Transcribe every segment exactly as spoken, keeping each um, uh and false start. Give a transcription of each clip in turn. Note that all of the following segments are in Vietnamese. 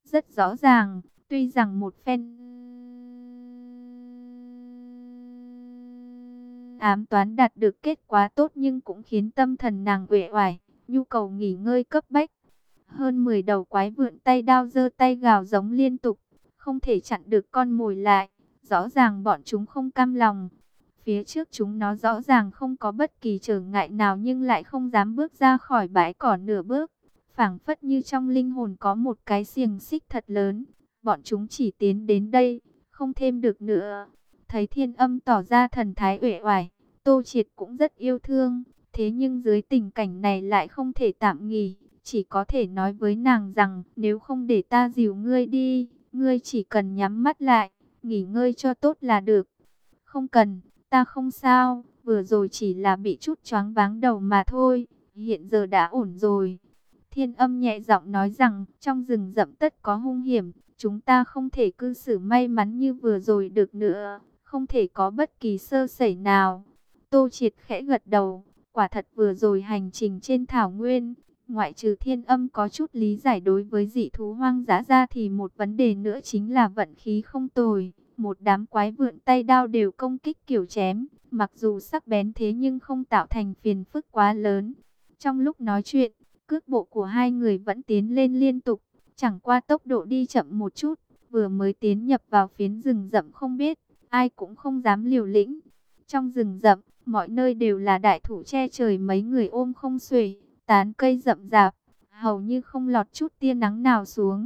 rất rõ ràng, tuy rằng một phen ám toán đạt được kết quả tốt nhưng cũng khiến tâm thần nàng uể oải, nhu cầu nghỉ ngơi cấp bách. Hơn mười đầu quái vượn tay đao giơ tay gào giống liên tục, không thể chặn được con mồi lại, rõ ràng bọn chúng không cam lòng. Phía trước chúng nó rõ ràng không có bất kỳ trở ngại nào nhưng lại không dám bước ra khỏi bãi cỏ nửa bước. Phảng phất như trong linh hồn có một cái xiềng xích thật lớn, bọn chúng chỉ tiến đến đây, không thêm được nữa. Thấy Thiên Âm tỏ ra thần thái uể oải, Tô Triệt cũng rất yêu thương, thế nhưng dưới tình cảnh này lại không thể tạm nghỉ, chỉ có thể nói với nàng rằng nếu không để ta dìu ngươi đi, ngươi chỉ cần nhắm mắt lại, nghỉ ngơi cho tốt là được. Không cần, ta không sao, vừa rồi chỉ là bị chút choáng váng đầu mà thôi, hiện giờ đã ổn rồi. Thiên Âm nhẹ giọng nói rằng trong rừng rậm tất có hung hiểm, chúng ta không thể cư xử may mắn như vừa rồi được nữa, không thể có bất kỳ sơ sẩy nào. Tô Triệt khẽ gật đầu, quả thật vừa rồi hành trình trên thảo nguyên, ngoại trừ Thiên Âm có chút lý giải đối với dị thú hoang dã ra thì một vấn đề nữa chính là vận khí không tồi. Một đám quái vượn tay đao đều công kích kiểu chém, mặc dù sắc bén thế nhưng không tạo thành phiền phức quá lớn. Trong lúc nói chuyện, cước bộ của hai người vẫn tiến lên liên tục, chẳng qua tốc độ đi chậm một chút, vừa mới tiến nhập vào phiến rừng rậm không biết, ai cũng không dám liều lĩnh. Trong rừng rậm, mọi nơi đều là đại thụ che trời mấy người ôm không xuể, tán cây rậm rạp, hầu như không lọt chút tia nắng nào xuống.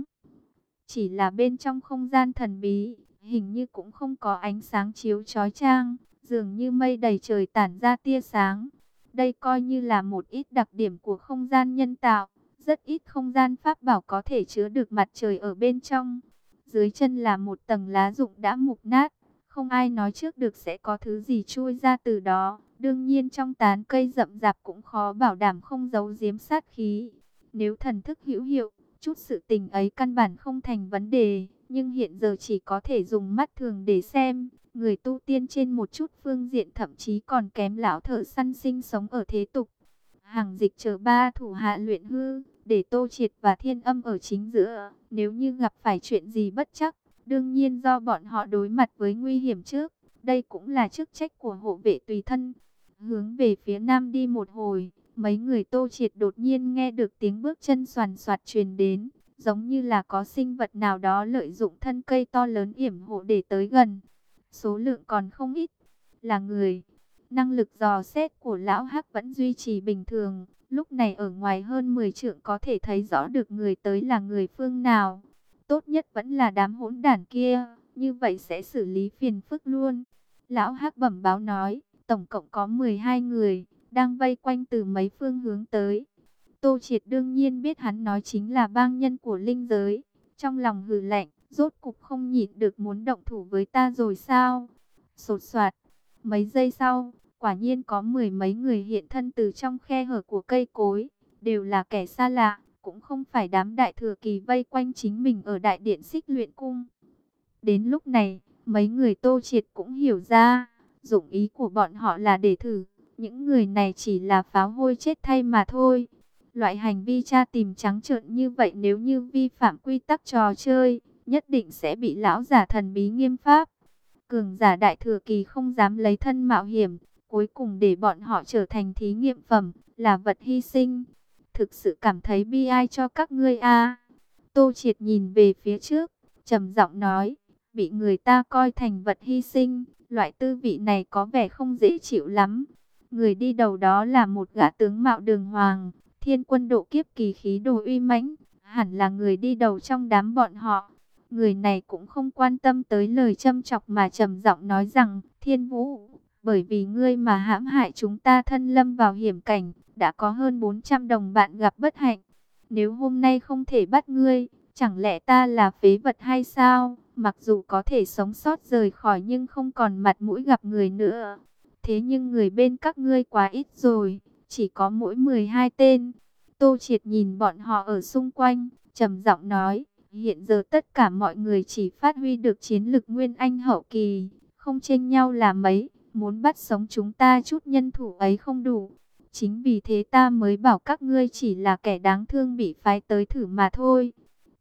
Chỉ là bên trong không gian thần bí, hình như cũng không có ánh sáng chiếu chói chang, dường như mây đầy trời tản ra tia sáng. Đây coi như là một ít đặc điểm của không gian nhân tạo, rất ít không gian pháp bảo có thể chứa được mặt trời ở bên trong. Dưới chân là một tầng lá rụng đã mục nát, không ai nói trước được sẽ có thứ gì chui ra từ đó. Đương nhiên trong tán cây rậm rạp cũng khó bảo đảm không giấu giếm sát khí. Nếu thần thức hữu hiệu, chút sự tình ấy căn bản không thành vấn đề, nhưng hiện giờ chỉ có thể dùng mắt thường để xem. Người tu tiên trên một chút phương diện thậm chí còn kém lão thợ săn sinh sống ở thế tục. Hàng Dịch chờ ba thủ hạ luyện hư, để Tô Triệt và Thiên Âm ở chính giữa. Nếu như gặp phải chuyện gì bất trắc, đương nhiên do bọn họ đối mặt với nguy hiểm trước. Đây cũng là chức trách của hộ vệ tùy thân. Hướng về phía nam đi một hồi, mấy người Tô Triệt đột nhiên nghe được tiếng bước chân xoàn xoạt truyền đến, giống như là có sinh vật nào đó lợi dụng thân cây to lớn yểm hộ để tới gần. Số lượng còn không ít, là người. Năng lực dò xét của lão Hắc vẫn duy trì bình thường, lúc này ở ngoài hơn mười trượng có thể thấy rõ được người tới là người phương nào. Tốt nhất vẫn là đám hỗn đản kia, như vậy sẽ xử lý phiền phức luôn. Lão Hắc bẩm báo nói, tổng cộng có mười hai người, đang vây quanh từ mấy phương hướng tới. Tô Triệt đương nhiên biết hắn nói chính là bang nhân của linh giới. Trong lòng hừ lạnh, rốt cục không nhịn được muốn động thủ với ta rồi sao? Sột soạt, mấy giây sau, quả nhiên có mười mấy người hiện thân từ trong khe hở của cây cối. Đều là kẻ xa lạ, cũng không phải đám đại thừa kỳ vây quanh chính mình ở đại điện Xích Luyện Cung. Đến lúc này, mấy người Tô Triệt cũng hiểu ra, dụng ý của bọn họ là để thử. Những người này chỉ là pháo hôi chết thay mà thôi. Loại hành vi tra tìm trắng trợn như vậy nếu như vi phạm quy tắc trò chơi, nhất định sẽ bị lão giả thần bí nghiêm pháp. Cường giả đại thừa kỳ không dám lấy thân mạo hiểm, cuối cùng để bọn họ trở thành thí nghiệm phẩm, là vật hy sinh. Thực sự cảm thấy bi ai cho các ngươi a. Tô Triệt nhìn về phía trước, trầm giọng nói, bị người ta coi thành vật hy sinh, loại tư vị này có vẻ không dễ chịu lắm. Người đi đầu đó là một gã tướng mạo đường hoàng, thiên quân độ kiếp kỳ khí đồ uy mãnh, hẳn là người đi đầu trong đám bọn họ. Người này cũng không quan tâm tới lời châm chọc mà trầm giọng nói rằng, Thiên Vũ, bởi vì ngươi mà hãm hại chúng ta thân lâm vào hiểm cảnh, đã có hơn bốn trăm đồng bạn gặp bất hạnh. Nếu hôm nay không thể bắt ngươi, chẳng lẽ ta là phế vật hay sao? Mặc dù có thể sống sót rời khỏi nhưng không còn mặt mũi gặp người nữa. Thế nhưng người bên các ngươi quá ít rồi, chỉ có mỗi mười hai tên. Tô Triệt nhìn bọn họ ở xung quanh, trầm giọng nói, hiện giờ tất cả mọi người chỉ phát huy được chiến lực nguyên anh hậu kỳ, không chênh nhau là mấy, muốn bắt sống chúng ta chút nhân thủ ấy không đủ. Chính vì thế ta mới bảo các ngươi chỉ là kẻ đáng thương bị phái tới thử mà thôi.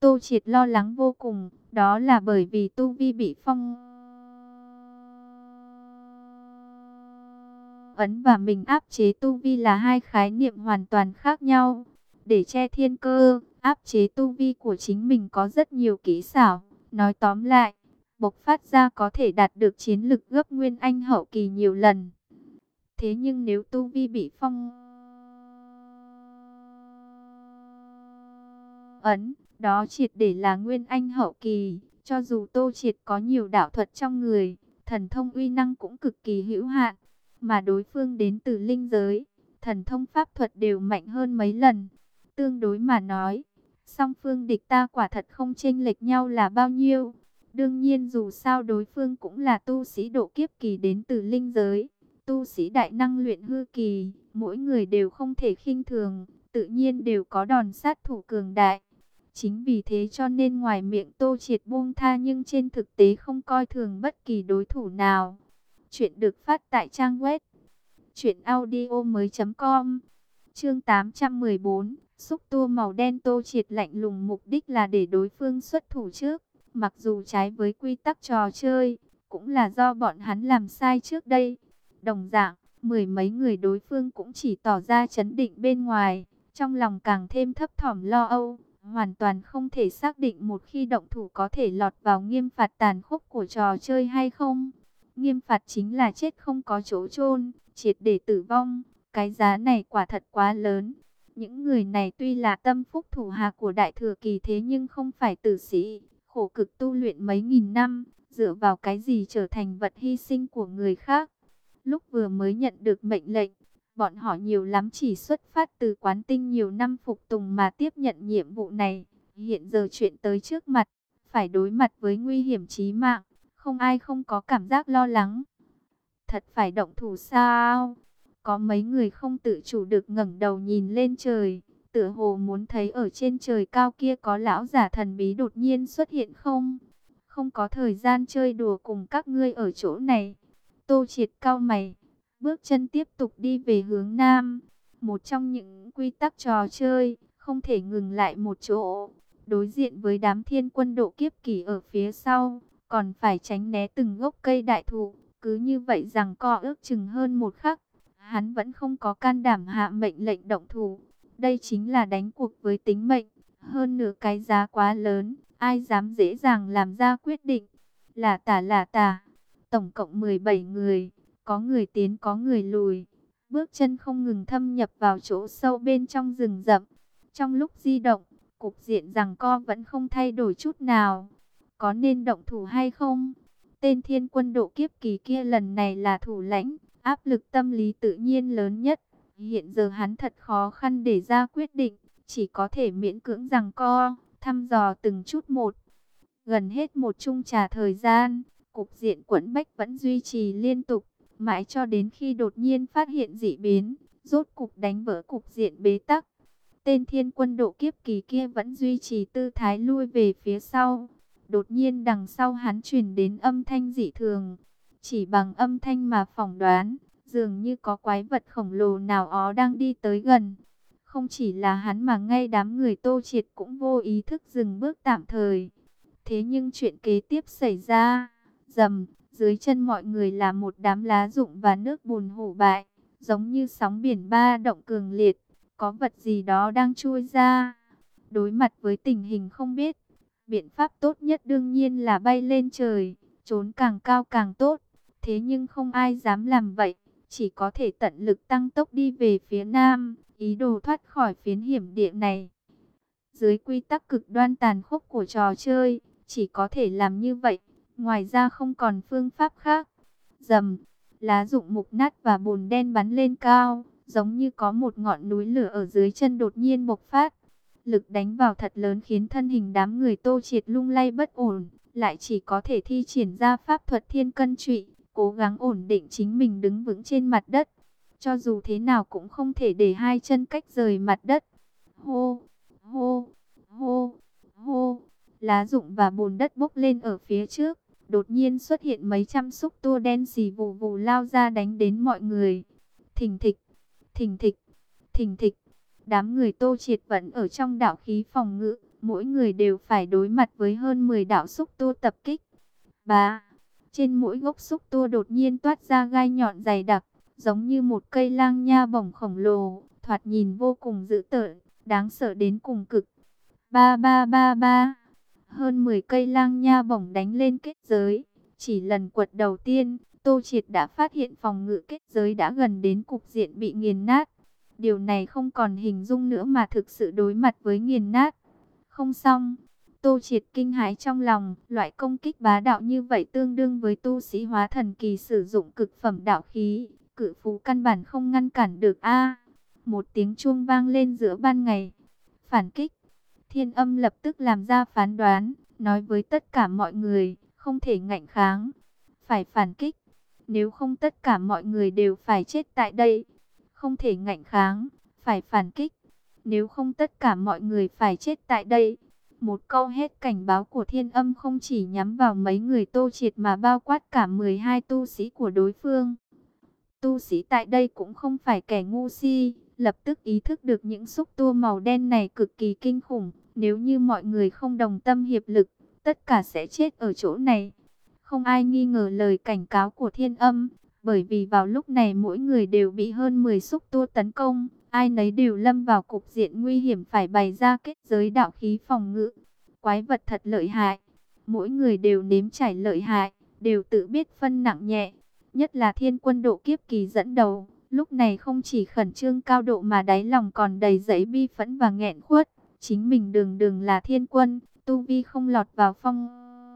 Tô Triệt lo lắng vô cùng, đó là bởi vì tu vi bị phong ấn và mình áp chế tu vi là hai khái niệm hoàn toàn khác nhau. Để che thiên cơ, áp chế tu vi của chính mình có rất nhiều kỹ xảo. Nói tóm lại, bộc phát ra có thể đạt được chiến lực gấp Nguyên Anh hậu kỳ nhiều lần. Thế nhưng nếu tu vi bị phong ấn, đó triệt để là Nguyên Anh hậu kỳ. Cho dù Tô Triệt có nhiều đạo thuật trong người, thần thông uy năng cũng cực kỳ hữu hạn. Mà đối phương đến từ linh giới, thần thông pháp thuật đều mạnh hơn mấy lần. Tương đối mà nói, song phương địch ta quả thật không chênh lệch nhau là bao nhiêu. Đương nhiên dù sao đối phương cũng là tu sĩ độ kiếp kỳ đến từ linh giới, tu sĩ đại năng luyện hư kỳ, mỗi người đều không thể khinh thường, tự nhiên đều có đòn sát thủ cường đại. Chính vì thế cho nên ngoài miệng Tô Triệt buông tha nhưng trên thực tế không coi thường bất kỳ đối thủ nào. Chuyện được phát tại trang web truyện audio mới chấm com. Chương tám trăm mười bốn, xúc tua màu đen. Tô Triệt lạnh lùng, mục đích là để đối phương xuất thủ trước. Mặc dù trái với quy tắc trò chơi, cũng là do bọn hắn làm sai trước đây. Đồng dạng, mười mấy người đối phương cũng chỉ tỏ ra trấn định bên ngoài, trong lòng càng thêm thấp thỏm lo âu, hoàn toàn không thể xác định một khi động thủ có thể lọt vào nghiêm phạt tàn khốc của trò chơi hay không. Nghiêm phạt chính là chết không có chỗ chôn, triệt để tử vong. Cái giá này quả thật quá lớn. Những người này tuy là tâm phúc thủ hạ của Đại Thừa Kỳ thế nhưng không phải tử sĩ, khổ cực tu luyện mấy nghìn năm, dựa vào cái gì trở thành vật hy sinh của người khác. Lúc vừa mới nhận được mệnh lệnh, bọn họ nhiều lắm chỉ xuất phát từ quán tinh nhiều năm phục tùng mà tiếp nhận nhiệm vụ này. Hiện giờ chuyện tới trước mặt, phải đối mặt với nguy hiểm chí mạng, không ai không có cảm giác lo lắng. Thật phải động thủ sao? Có mấy người không tự chủ được ngẩng đầu nhìn lên trời, tựa hồ muốn thấy ở trên trời cao kia có lão giả thần bí đột nhiên xuất hiện không? Không có thời gian chơi đùa cùng các ngươi ở chỗ này. Tô Triệt cau mày, bước chân tiếp tục đi về hướng nam. Một trong những quy tắc trò chơi, không thể ngừng lại một chỗ. Đối diện với đám thiên quân độ kiếp kỳ ở phía sau, còn phải tránh né từng gốc cây đại thụ. Cứ như vậy rằng co ước chừng hơn một khắc, hắn vẫn không có can đảm hạ mệnh lệnh động thủ. Đây chính là đánh cuộc với tính mệnh, hơn nửa cái giá quá lớn, ai dám dễ dàng làm ra quyết định. Là tả là tả, tổng cộng mười bảy người, có người tiến có người lùi, bước chân không ngừng thâm nhập vào chỗ sâu bên trong rừng rậm. Trong lúc di động, cục diện giằng co vẫn không thay đổi chút nào. Có nên động thủ hay không? Tên thiên quân độ kiếp kỳ kia lần này là thủ lãnh, áp lực tâm lý tự nhiên lớn nhất. Hiện giờ hắn thật khó khăn để ra quyết định, chỉ có thể miễn cưỡng giằng co, thăm dò từng chút một. Gần hết một chung trà thời gian, cục diện quẫn bách vẫn duy trì liên tục, mãi cho đến khi đột nhiên phát hiện dị biến, rốt cục đánh vỡ cục diện bế tắc. Tên thiên quân độ kiếp kỳ kia vẫn duy trì tư thái lui về phía sau. Đột nhiên đằng sau hắn truyền đến âm thanh dị thường. Chỉ bằng âm thanh mà phỏng đoán, dường như có quái vật khổng lồ nào đó đang đi tới gần. Không chỉ là hắn mà ngay đám người Tô Triệt cũng vô ý thức dừng bước tạm thời. Thế nhưng chuyện kế tiếp xảy ra, rầm, dưới chân mọi người là một đám lá rụng và nước bùn hủ bại, giống như sóng biển ba động cường liệt, có vật gì đó đang trôi ra. Đối mặt với tình hình không biết, biện pháp tốt nhất đương nhiên là bay lên trời, trốn càng cao càng tốt. Thế nhưng không ai dám làm vậy, chỉ có thể tận lực tăng tốc đi về phía nam, ý đồ thoát khỏi phiến hiểm địa này. Dưới quy tắc cực đoan tàn khốc của trò chơi, chỉ có thể làm như vậy, ngoài ra không còn phương pháp khác. Rầm, lá rụng mục nát và bùn đen bắn lên cao, giống như có một ngọn núi lửa ở dưới chân đột nhiên bộc phát. Lực đánh vào thật lớn khiến thân hình đám người Tô Triệt lung lay bất ổn, lại chỉ có thể thi triển ra pháp thuật thiên cân trụy, cố gắng ổn định chính mình đứng vững trên mặt đất. Cho dù thế nào cũng không thể để hai chân cách rời mặt đất. Hô, hô, hô, hô, lá rụng và bùn đất bốc lên ở phía trước. Đột nhiên xuất hiện mấy trăm xúc tua đen xì vù vù lao ra đánh đến mọi người. Thình thịch, thình thịch, thình thịch. Đám người Tô Triệt vẫn ở trong đạo khí phòng ngự, mỗi người đều phải đối mặt với hơn mười đạo xúc tua tập kích. Bá, trên mỗi gốc xúc tua đột nhiên toát ra gai nhọn dày đặc, giống như một cây lang nha bổng khổng lồ, thoạt nhìn vô cùng dữ tợn, đáng sợ đến cùng cực. Ba ba ba ba, hơn mười cây lang nha bổng đánh lên kết giới. Chỉ lần quật đầu tiên, Tô Triệt đã phát hiện phòng ngự kết giới đã gần đến cục diện bị nghiền nát. Điều này không còn hình dung nữa mà thực sự đối mặt với nghiền nát. Không xong, Tô Triệt kinh hãi trong lòng, loại công kích bá đạo như vậy tương đương với tu sĩ hóa thần kỳ sử dụng cực phẩm đạo khí, cự phú căn bản không ngăn cản được a. Một tiếng chuông vang lên giữa ban ngày. Phản kích. Thiên Âm lập tức làm ra phán đoán, nói với tất cả mọi người, không thể ngạnh kháng, phải phản kích. Nếu không tất cả mọi người đều phải chết tại đây. Không thể ngạnh kháng, phải phản kích. Nếu không tất cả mọi người phải chết tại đây. Một câu hét cảnh báo của Thiên Âm không chỉ nhắm vào mấy người Tô Triệt mà bao quát cả mười hai tu sĩ của đối phương. Tu sĩ tại đây cũng không phải kẻ ngu si, lập tức ý thức được những xúc tua màu đen này cực kỳ kinh khủng. Nếu như mọi người không đồng tâm hiệp lực, tất cả sẽ chết ở chỗ này. Không ai nghi ngờ lời cảnh cáo của Thiên Âm, bởi vì vào lúc này mỗi người đều bị hơn mười xúc tua tấn công, ai nấy đều lâm vào cục diện nguy hiểm phải bày ra kết giới đạo khí phòng ngự. Quái vật thật lợi hại, mỗi người đều nếm trải lợi hại, đều tự biết phân nặng nhẹ. Nhất là Thiên Quân độ kiếp kỳ dẫn đầu, lúc này không chỉ khẩn trương cao độ mà đáy lòng còn đầy dẫy bi phẫn và nghẹn khuất. Chính mình đường đường là Thiên Quân, tu vi không lọt vào phong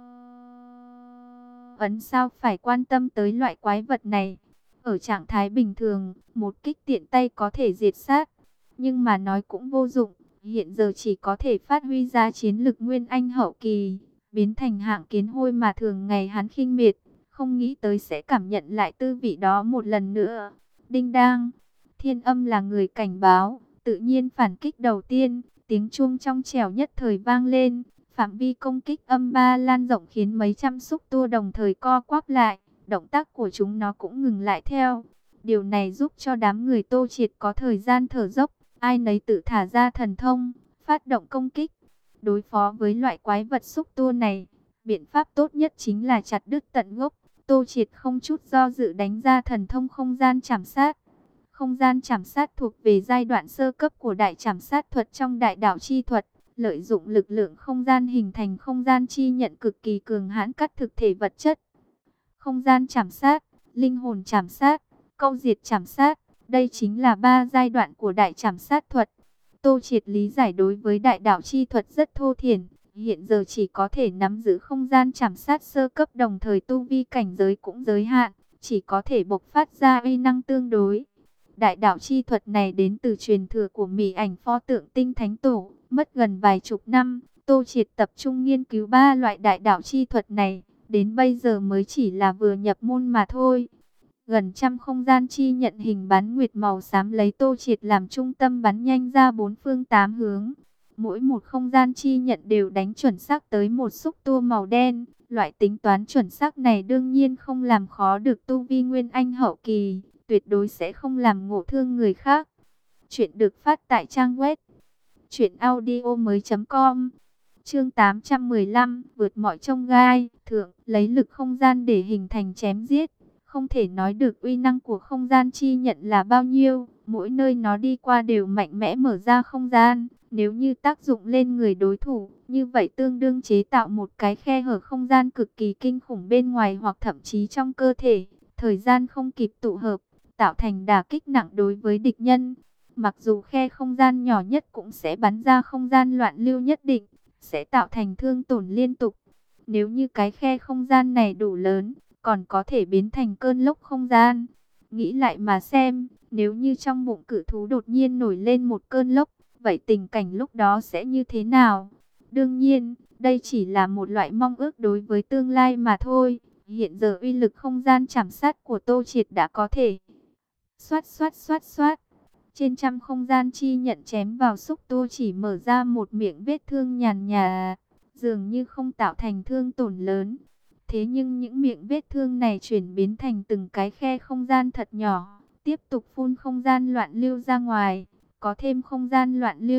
ấn sao phải quan tâm tới loại quái vật này. Ở trạng thái bình thường, một kích tiện tay có thể diệt sát. Nhưng mà nói cũng vô dụng, hiện giờ chỉ có thể phát huy ra chiến lực nguyên anh hậu kỳ, biến thành hạng kiến hôi mà thường ngày hắn khinh miệt. Không nghĩ tới sẽ cảm nhận lại tư vị đó một lần nữa. Đinh đang, Thiên Âm là người cảnh báo, tự nhiên phản kích đầu tiên. Tiếng chuông trong trẻo nhất thời vang lên, phạm vi công kích âm ba lan rộng khiến mấy trăm xúc tua đồng thời co quắp lại, động tác của chúng nó cũng ngừng lại theo. Điều này giúp cho đám người Tô Triệt có thời gian thở dốc, ai nấy tự thả ra thần thông, phát động công kích. Đối phó với loại quái vật xúc tua này, biện pháp tốt nhất chính là chặt đứt tận gốc. Tô Triệt không chút do dự đánh ra thần thông không gian chảm sát. Không gian chảm sát thuộc về giai đoạn sơ cấp của đại chảm sát thuật trong đại đạo chi thuật, lợi dụng lực lượng không gian hình thành không gian chi nhận cực kỳ cường hãn cắt thực thể vật chất. Không gian chảm sát, linh hồn chảm sát, câu diệt chảm sát, đây chính là ba giai đoạn của đại chảm sát thuật. Tô Triệt lý giải đối với đại đạo chi thuật rất thô thiển, hiện giờ chỉ có thể nắm giữ không gian chảm sát sơ cấp, đồng thời tu vi cảnh giới cũng giới hạn, chỉ có thể bộc phát ra uy năng tương đối. Đại đạo chi thuật này đến từ truyền thừa của Mị Ảnh pho tượng Tinh Thánh Tổ, mất gần vài chục năm, Tô Triệt tập trung nghiên cứu ba loại đại đạo chi thuật này, đến bây giờ mới chỉ là vừa nhập môn mà thôi. Gần trăm không gian chi nhận hình bán nguyệt màu xám lấy Tô Triệt làm trung tâm bắn nhanh ra bốn phương tám hướng. Mỗi một không gian chi nhận đều đánh chuẩn xác tới một xúc tua màu đen. Loại tính toán chuẩn xác này đương nhiên không làm khó được tu vi nguyên anh hậu kỳ, tuyệt đối sẽ không làm ngộ thương người khác. Chuyện được phát tại trang web truyện audio mới chấm com. Chương tám trăm mười lăm, vượt mọi chông gai, thượng, lấy lực không gian để hình thành chém giết. Không thể nói được uy năng của không gian chi nhận là bao nhiêu, mỗi nơi nó đi qua đều mạnh mẽ mở ra không gian. Nếu như tác dụng lên người đối thủ, như vậy tương đương chế tạo một cái khe hở không gian cực kỳ kinh khủng bên ngoài hoặc thậm chí trong cơ thể. Thời gian không kịp tụ hợp, tạo thành đả kích nặng đối với địch nhân. Mặc dù khe không gian nhỏ nhất cũng sẽ bắn ra không gian loạn lưu nhất định, sẽ tạo thành thương tổn liên tục. Nếu như cái khe không gian này đủ lớn, còn có thể biến thành cơn lốc không gian. Nghĩ lại mà xem, nếu như trong bụng cự thú đột nhiên nổi lên một cơn lốc, vậy tình cảnh lúc đó sẽ như thế nào? Đương nhiên, đây chỉ là một loại mong ước đối với tương lai mà thôi. Hiện giờ uy lực không gian chảm sát của Tô Triệt đã có thể xoát xoát xoát xoát. Trên trăm không gian chi nhận chém vào xúc tua chỉ mở ra một miệng vết thương nhàn nhà, dường như không tạo thành thương tổn lớn. Thế nhưng những miệng vết thương này chuyển biến thành từng cái khe không gian thật nhỏ, tiếp tục phun không gian loạn lưu ra ngoài, có thêm không gian loạn lưu,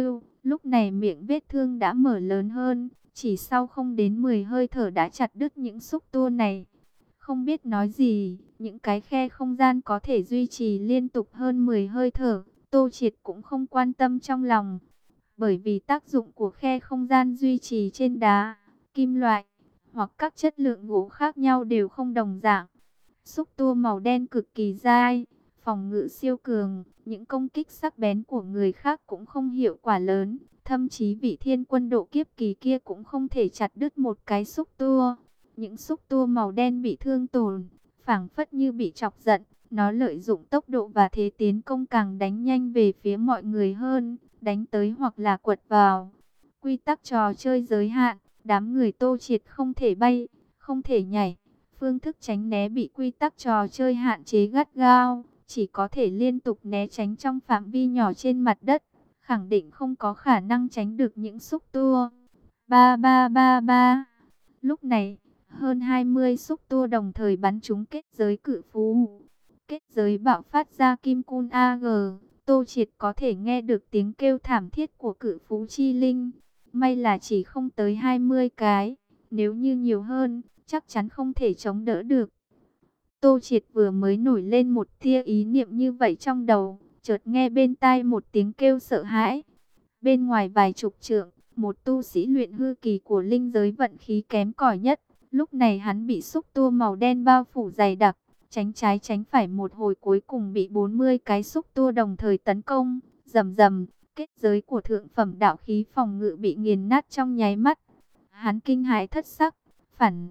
Lúc này miệng vết thương đã mở lớn hơn, chỉ sau không đến mười hơi thở đã chặt đứt những xúc tua này. Không biết nói gì, những cái khe không gian có thể duy trì liên tục hơn mười hơi thở, Tô Triệt cũng không quan tâm trong lòng. Bởi vì tác dụng của khe không gian duy trì trên đá, kim loại, hoặc các chất lượng gỗ khác nhau đều không đồng dạng. Xúc tua màu đen cực kỳ dai, phòng ngự siêu cường, những công kích sắc bén của người khác cũng không hiệu quả lớn. Thậm chí vị thiên quân độ kiếp kỳ kia cũng không thể chặt đứt một cái xúc tua. Những xúc tua màu đen bị thương tổn, phảng phất như bị chọc giận. Nó lợi dụng tốc độ và thế tiến công càng đánh nhanh về phía mọi người hơn, đánh tới hoặc là quật vào. Quy tắc trò chơi giới hạn, đám người Tô Triệt không thể bay, không thể nhảy. Phương thức tránh né bị quy tắc trò chơi hạn chế gắt gao, chỉ có thể liên tục né tránh trong phạm vi nhỏ trên mặt đất, khẳng định không có khả năng tránh được những xúc tua. Ba ba ba ba. Lúc này, hơn hai mươi xúc tua đồng thời bắn trúng kết giới cự phú. Kết giới bạo phát ra kim cun a giê, Tô Triệt có thể nghe được tiếng kêu thảm thiết của cự phú chi linh. May là chỉ không tới hai mươi cái, nếu như nhiều hơn, chắc chắn không thể chống đỡ được. Tô Triệt vừa mới nổi lên một tia ý niệm như vậy trong đầu, chợt nghe bên tai một tiếng kêu sợ hãi. Bên ngoài vài chục trượng, một tu sĩ luyện hư kỳ của linh giới vận khí kém cỏi nhất, lúc này hắn bị xúc tua màu đen bao phủ dày đặc, tránh trái tránh phải một hồi cuối cùng bị bốn mươi cái xúc tua đồng thời tấn công, rầm rầm, kết giới của thượng phẩm đạo khí phòng ngự bị nghiền nát trong nháy mắt. Hắn kinh hãi thất sắc, phản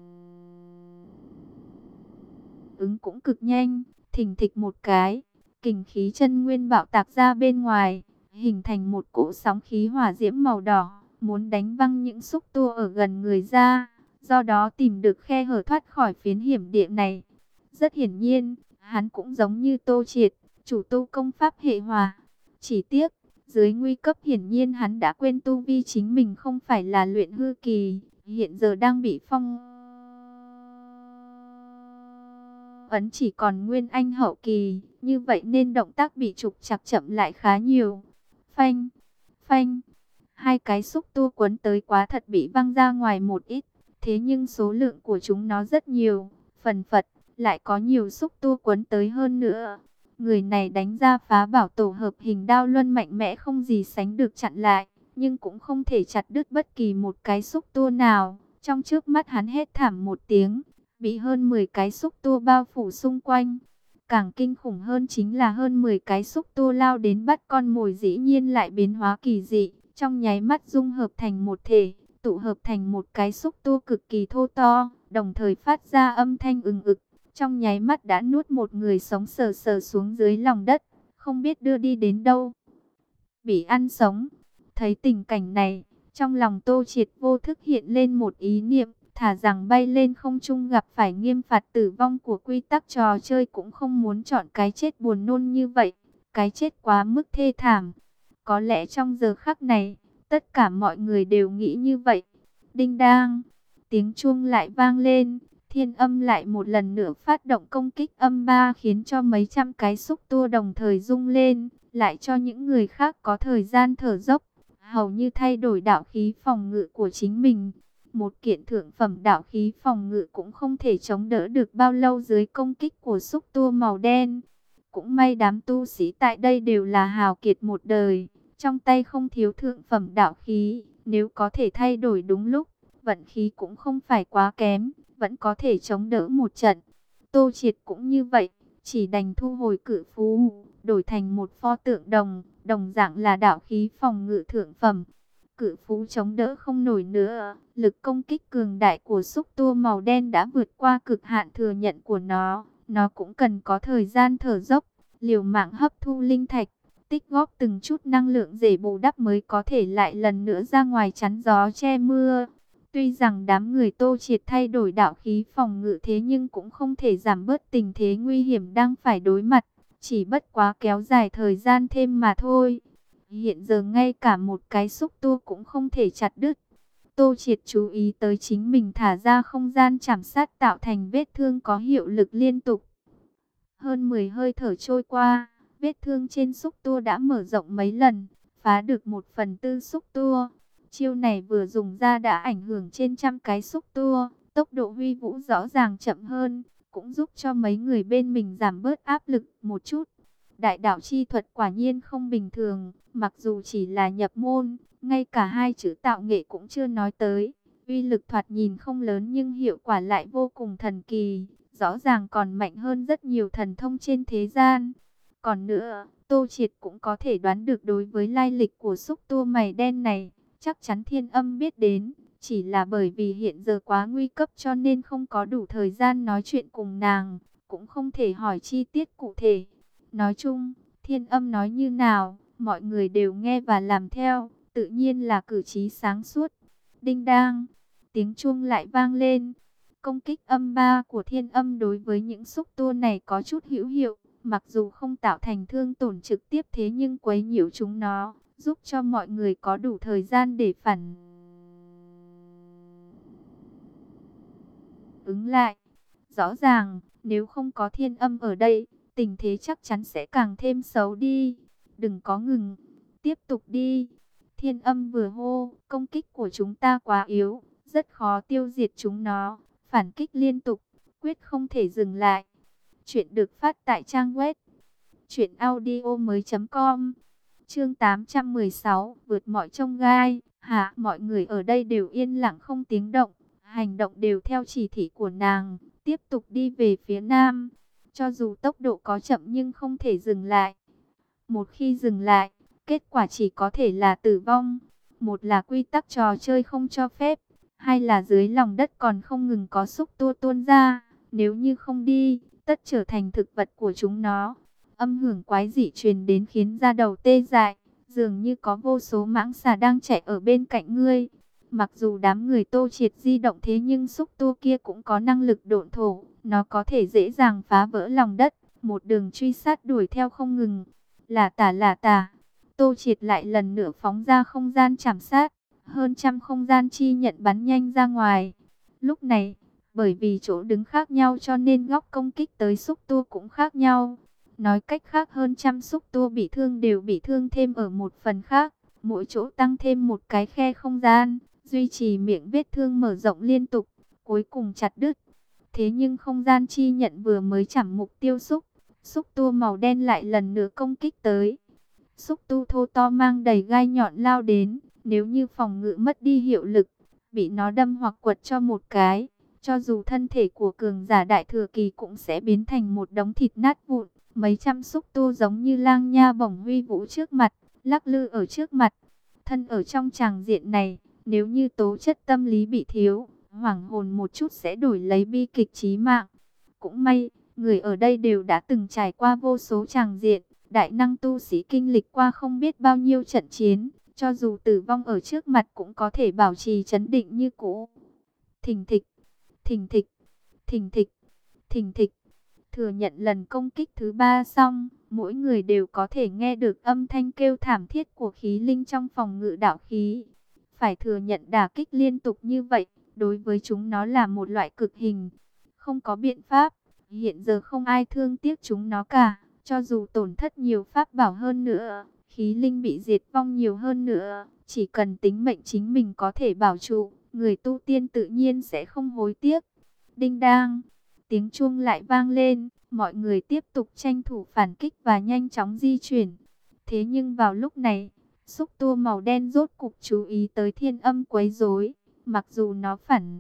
ứng cũng cực nhanh, thình thịch một cái, kình khí chân nguyên bạo tạc ra bên ngoài, hình thành một cỗ sóng khí hỏa diễm màu đỏ, muốn đánh văng những xúc tua ở gần người ra, do đó tìm được khe hở thoát khỏi phiến hiểm địa này. Rất hiển nhiên, hắn cũng giống như Tô Triệt, chủ tu công pháp hệ hỏa. Chỉ tiếc, dưới nguy cấp hiển nhiên hắn đã quên tu vi chính mình không phải là luyện hư kỳ, hiện giờ đang bị phong ấn chỉ còn nguyên anh hậu kỳ, như vậy nên động tác bị trục trặc chậm lại khá nhiều. Phanh, phanh, hai cái xúc tua quấn tới quá thật bị văng ra ngoài một ít, thế nhưng số lượng của chúng nó rất nhiều, phần phật, lại có nhiều xúc tua quấn tới hơn nữa. Người này đánh ra phá bảo tổ hợp hình đao luân mạnh mẽ không gì sánh được chặn lại, nhưng cũng không thể chặt đứt bất kỳ một cái xúc tua nào. Trong trước mắt hắn hét thảm một tiếng, bị hơn mười cái xúc tua bao phủ xung quanh. Càng kinh khủng hơn chính là hơn mười cái xúc tua lao đến bắt con mồi dĩ nhiên lại biến hóa kỳ dị, trong nháy mắt dung hợp thành một thể, tụ hợp thành một cái xúc tua cực kỳ thô to, đồng thời phát ra âm thanh ừng ực, trong nháy mắt đã nuốt một người sống sờ sờ xuống dưới lòng đất, không biết đưa đi đến đâu. Bị ăn sống. Thấy tình cảnh này, trong lòng Tô Triệt vô thức hiện lên một ý niệm, thà rằng bay lên không trung gặp phải nghiêm phạt tử vong của quy tắc trò chơi cũng không muốn chọn cái chết buồn nôn như vậy, cái chết quá mức thê thảm. Có lẽ trong giờ khắc này, tất cả mọi người đều nghĩ như vậy. Đinh đang, tiếng chuông lại vang lên, thiên âm lại một lần nữa phát động công kích âm ba khiến cho mấy trăm cái xúc tua đồng thời rung lên, lại cho những người khác có thời gian thở dốc, hầu như thay đổi đạo khí phòng ngự của chính mình. Một kiện thượng phẩm đạo khí phòng ngự cũng không thể chống đỡ được bao lâu dưới công kích của xúc tua màu đen. Cũng may đám tu sĩ tại đây đều là hào kiệt một đời, trong tay không thiếu thượng phẩm đạo khí, nếu có thể thay đổi đúng lúc, vận khí cũng không phải quá kém, vẫn có thể chống đỡ một trận. Tô Triệt cũng như vậy, chỉ đành thu hồi cự phú, đổi thành một pho tượng đồng, đồng dạng là đạo khí phòng ngự thượng phẩm. Cự phú chống đỡ không nổi nữa, lực công kích cường đại của xúc tua màu đen đã vượt qua cực hạn thừa nhận của nó, nó cũng cần có thời gian thở dốc, liều mạng hấp thu linh thạch, tích góp từng chút năng lượng để bù đắp mới có thể lại lần nữa ra ngoài chắn gió che mưa. Tuy rằng đám người Tô Triệt thay đổi đạo khí phòng ngự thế nhưng cũng không thể giảm bớt tình thế nguy hiểm đang phải đối mặt, chỉ bất quá kéo dài thời gian thêm mà thôi. Hiện giờ ngay cả một cái xúc tua cũng không thể chặt đứt. Tô Triệt chú ý tới chính mình thả ra không gian chảm sát tạo thành vết thương có hiệu lực liên tục. Hơn mười hơi thở trôi qua, vết thương trên xúc tua đã mở rộng mấy lần, phá được một phần tư xúc tua. Chiêu này vừa dùng ra đã ảnh hưởng trên trăm cái xúc tua, tốc độ huy vũ rõ ràng chậm hơn, cũng giúp cho mấy người bên mình giảm bớt áp lực một chút. Đại đạo chi thuật quả nhiên không bình thường, mặc dù chỉ là nhập môn, ngay cả hai chữ tạo nghệ cũng chưa nói tới. Uy lực thoạt nhìn không lớn nhưng hiệu quả lại vô cùng thần kỳ, rõ ràng còn mạnh hơn rất nhiều thần thông trên thế gian. Còn nữa, Tô Triệt cũng có thể đoán được đối với lai lịch của xúc tua mày đen này, chắc chắn Thiên Âm biết đến, chỉ là bởi vì hiện giờ quá nguy cấp cho nên không có đủ thời gian nói chuyện cùng nàng, cũng không thể hỏi chi tiết cụ thể. Nói chung, Thiên Âm nói như nào, mọi người đều nghe và làm theo, tự nhiên là cử chí sáng suốt. Đinh đang, tiếng chuông lại vang lên. Công kích âm ba của Thiên Âm đối với những xúc tua này có chút hữu hiệu, mặc dù không tạo thành thương tổn trực tiếp thế nhưng quấy nhiễu chúng nó, giúp cho mọi người có đủ thời gian để phản ứng lại. Rõ ràng, nếu không có Thiên Âm ở đây, tình thế chắc chắn sẽ càng thêm xấu đi. Đừng có ngừng, tiếp tục đi. Thiên Âm vừa hô, công kích của chúng ta quá yếu, rất khó tiêu diệt chúng nó, phản kích liên tục, quyết không thể dừng lại. Chuyện được phát tại trang web truyện audio mới chấm com. Chương tám trăm mười sáu, vượt mọi chông gai. Hạ, mọi người ở đây đều yên lặng không tiếng động, hành động đều theo chỉ thị của nàng, tiếp tục đi về phía nam. Cho dù tốc độ có chậm nhưng không thể dừng lại. Một khi dừng lại, kết quả chỉ có thể là tử vong. Một là quy tắc trò chơi không cho phép, hai là dưới lòng đất còn không ngừng có xúc tua tuôn ra. Nếu như không đi, tất trở thành thực vật của chúng nó. Âm hưởng quái dị truyền đến khiến da đầu tê dại, dường như có vô số mãng xà đang chạy ở bên cạnh ngươi. Mặc dù đám người Tô Triệt di động thế nhưng xúc tua kia cũng có năng lực độn thổ, nó có thể dễ dàng phá vỡ lòng đất, một đường truy sát đuổi theo không ngừng. Là tả là tả, Tô Triệt lại lần nữa phóng ra không gian chảm sát, hơn trăm không gian chi nhận bắn nhanh ra ngoài. Lúc này, bởi vì chỗ đứng khác nhau cho nên góc công kích tới xúc tua cũng khác nhau. Nói cách khác, hơn trăm xúc tua bị thương đều bị thương thêm ở một phần khác, mỗi chỗ tăng thêm một cái khe không gian, duy trì miệng vết thương mở rộng liên tục, cuối cùng chặt đứt. Thế nhưng không gian chi nhận vừa mới chạm mục tiêu xúc, xúc tua màu đen lại lần nữa công kích tới. Xúc tu thô to mang đầy gai nhọn lao đến, nếu như phòng ngự mất đi hiệu lực, bị nó đâm hoặc quật cho một cái, cho dù thân thể của cường giả đại thừa kỳ cũng sẽ biến thành một đống thịt nát vụn. Mấy trăm xúc tu giống như lang nha bổng huy vũ trước mặt, lắc lư ở trước mặt. Thân ở trong tràng diện này, nếu như tố chất tâm lý bị thiếu, hoảng hồn một chút sẽ đổi lấy bi kịch chí mạng. Cũng may, người ở đây đều đã từng trải qua vô số tràng diện, đại năng tu sĩ kinh lịch qua không biết bao nhiêu trận chiến, cho dù tử vong ở trước mặt cũng có thể bảo trì trấn định như cũ. Thình thịch, thình thịch, thình thịch, thình thịch. Thừa nhận lần công kích thứ ba xong, mỗi người đều có thể nghe được âm thanh kêu thảm thiết của khí linh trong phòng ngự đạo khí. Phải thừa nhận đả kích liên tục như vậy, đối với chúng nó là một loại cực hình. Không có biện pháp, hiện giờ không ai thương tiếc chúng nó cả, cho dù tổn thất nhiều pháp bảo hơn nữa, khí linh bị diệt vong nhiều hơn nữa, chỉ cần tính mệnh chính mình có thể bảo trụ, người tu tiên tự nhiên sẽ không hối tiếc. Đinh đang, tiếng chuông lại vang lên, mọi người tiếp tục tranh thủ phản kích và nhanh chóng di chuyển. Thế nhưng vào lúc này, xúc tua màu đen rốt cục chú ý tới Thiên Âm quấy rối, mặc dù nó phản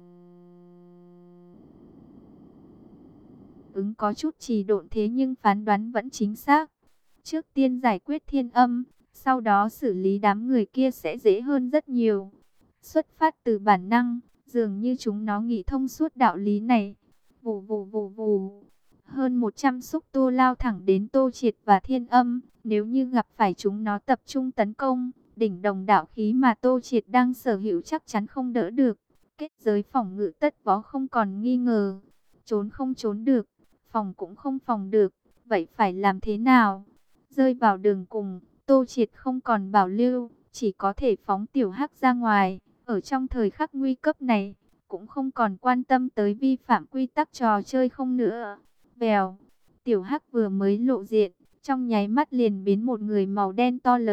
ứng có chút trì độn thế nhưng phán đoán vẫn chính xác. Trước tiên giải quyết Thiên Âm, sau đó xử lý đám người kia sẽ dễ hơn rất nhiều. Xuất phát từ bản năng, dường như chúng nó nghĩ thông suốt đạo lý này. Vù vù vù vù. Hơn một trăm xúc tua lao thẳng đến Tô Triệt và Thiên Âm. Nếu như gặp phải chúng nó tập trung tấn công, đỉnh đồng đạo khí mà Tô Triệt đang sở hữu chắc chắn không đỡ được. Kết giới phòng ngự tất võ không còn nghi ngờ. Trốn không trốn được, phòng cũng không phòng được. Vậy phải làm thế nào? Rơi vào đường cùng, Tô Triệt không còn bảo lưu, chỉ có thể phóng tiểu hắc ra ngoài. Ở trong thời khắc nguy cấp này, cũng không còn quan tâm tới vi phạm quy tắc trò chơi không nữa. Vèo, tiểu hắc vừa mới lộ diện, trong nháy mắt liền biến một người màu đen to lớn,